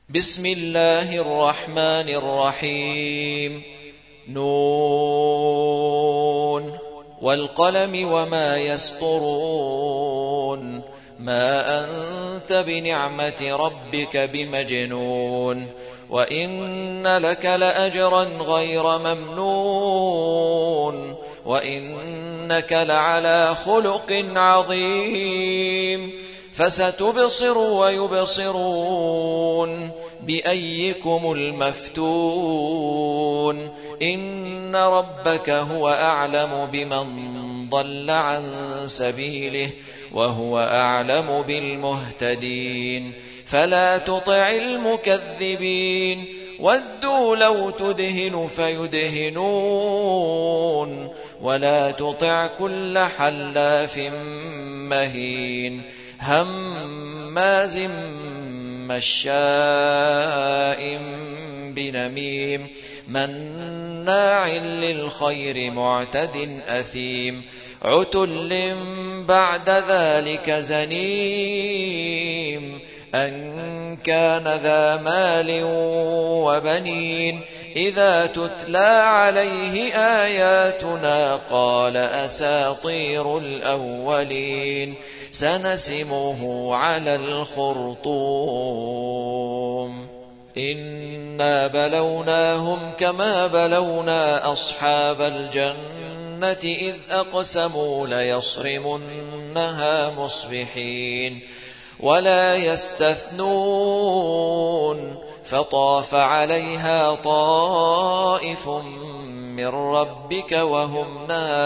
بسم الله الرحمن الرحيم. نون والقلم وما يسطرون ما أنت بنعمة ربك بمجنون وإن لك لأجرا غير ممنون وإنك لعلى خلق عظيم فستبصر ويبصرون بأيكم المفتون إن ربك هو أعلم بمن ضل عن سبيله وهو أعلم بالمهتدين فلا تطع المكذبين ودوا لو تدهن فيدهنون ولا تطع كل حلاف مهين هماز مشاء بنميم مناع للخير معتد أثيم عتل بعد ذلك زنيم أن كان ذا مال وبنين إذا تتلى عليه آياتنا قال أساطير الأولين سنسمه على الخرطوم إنا بلوناهم كما بلونا أصحاب الجنة إذ أقسموا ليصرمنها مصبحين ولا يستثنون فطاف عليها طائف من ربك وهم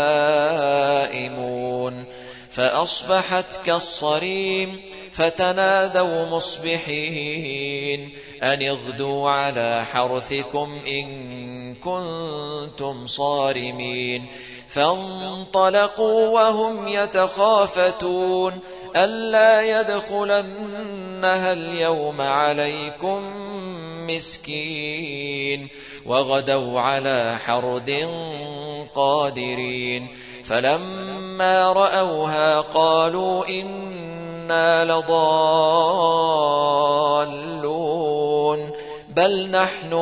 نائمون فأصبحت كالصريم فتنادوا مصبحين أن اغدوا على حرثكم إن كنتم صارمين فانطلقوا وهم يتخافتون ألا يدخلنها اليوم عليكم مسكين وغدوا على حرد قادرين فلما رأوها قالوا إنا لضالون بل نحن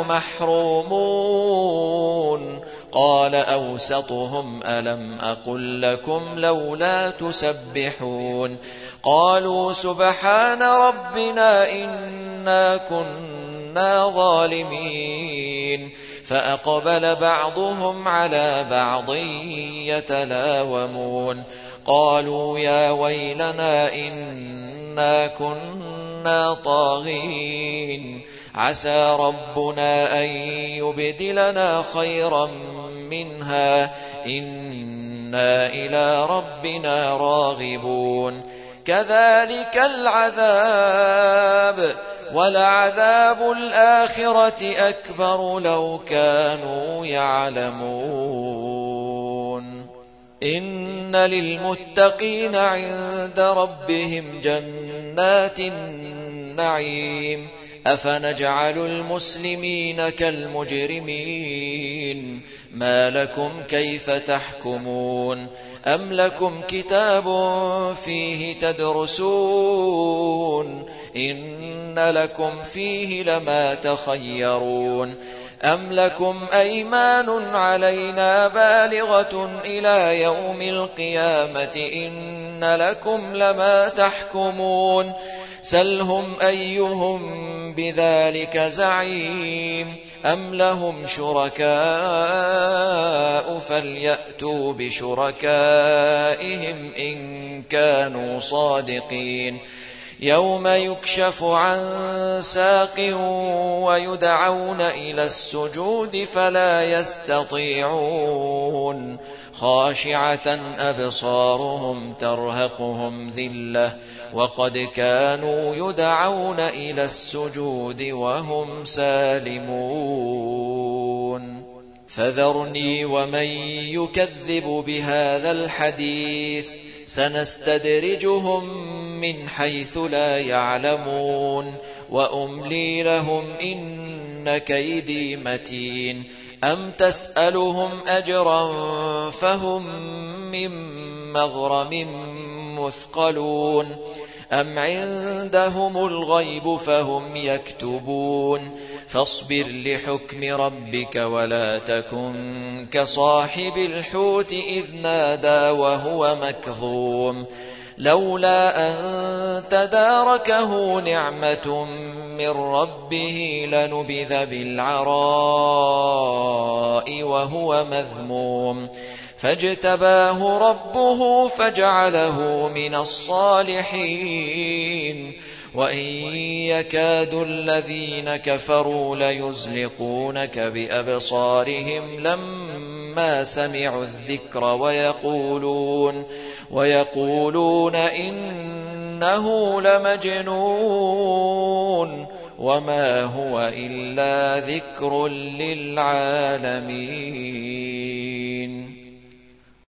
محرومون قال أوسطهم ألم أقل لكم لولا تسبحون قالوا سبحان ربنا إنا كنا ظالمين فأقبل بعضهم على بعض يتلاومون قالوا يا ويلنا إنا كنا طاغين عسى ربنا أن يبدلنا خيرا منها إنا إلى ربنا راغبون كذلك العذاب ولعذاب الآخرة أكبر لو كانوا يعلمون إن للمتقين عند ربهم جنات النعيم أفنجعل المسلمين كالمجرمين ما لكم كيف تحكمون أم لكم كتاب فيه تدرسون إن لكم فيه لما تخيرون أم لكم أيمان علينا بالغة إلى يوم القيامة إن لكم لما تحكمون سلهم أيهم بذلك زعيم أم لهم شركاء فليأتوا بشركائهم إن كانوا صادقين يوم يكشف عن ساق ويدعون إلى السجود فلا يستطيعون خاشعة أبصارهم ترهقهم ذلة وقد كانوا يدعون إلى السجود وهم سالمون فذرني ومن يكذب بهذا الحديث سنستدرجهم من حيث لا يعلمون وأملي لهم إن كيدي متين أم تسألهم أجرا فهم من مغرم مثقلون أم عندهم الغيب فهم يكتبون فاصبر لحكم ربك ولا تكن كصاحب الحوت إذ نادى وهو مكظوم لولا أن تداركه نعمة من ربه لنبذ بالعراء وهو مذموم فاجتباه ربه فجعله من الصالحين وإن يكاد الذين كفروا ليزلقونك بأبصارهم لما سمعوا الذكر ويقولون إنه لمجنون وما هو إلا ذكر للعالمين.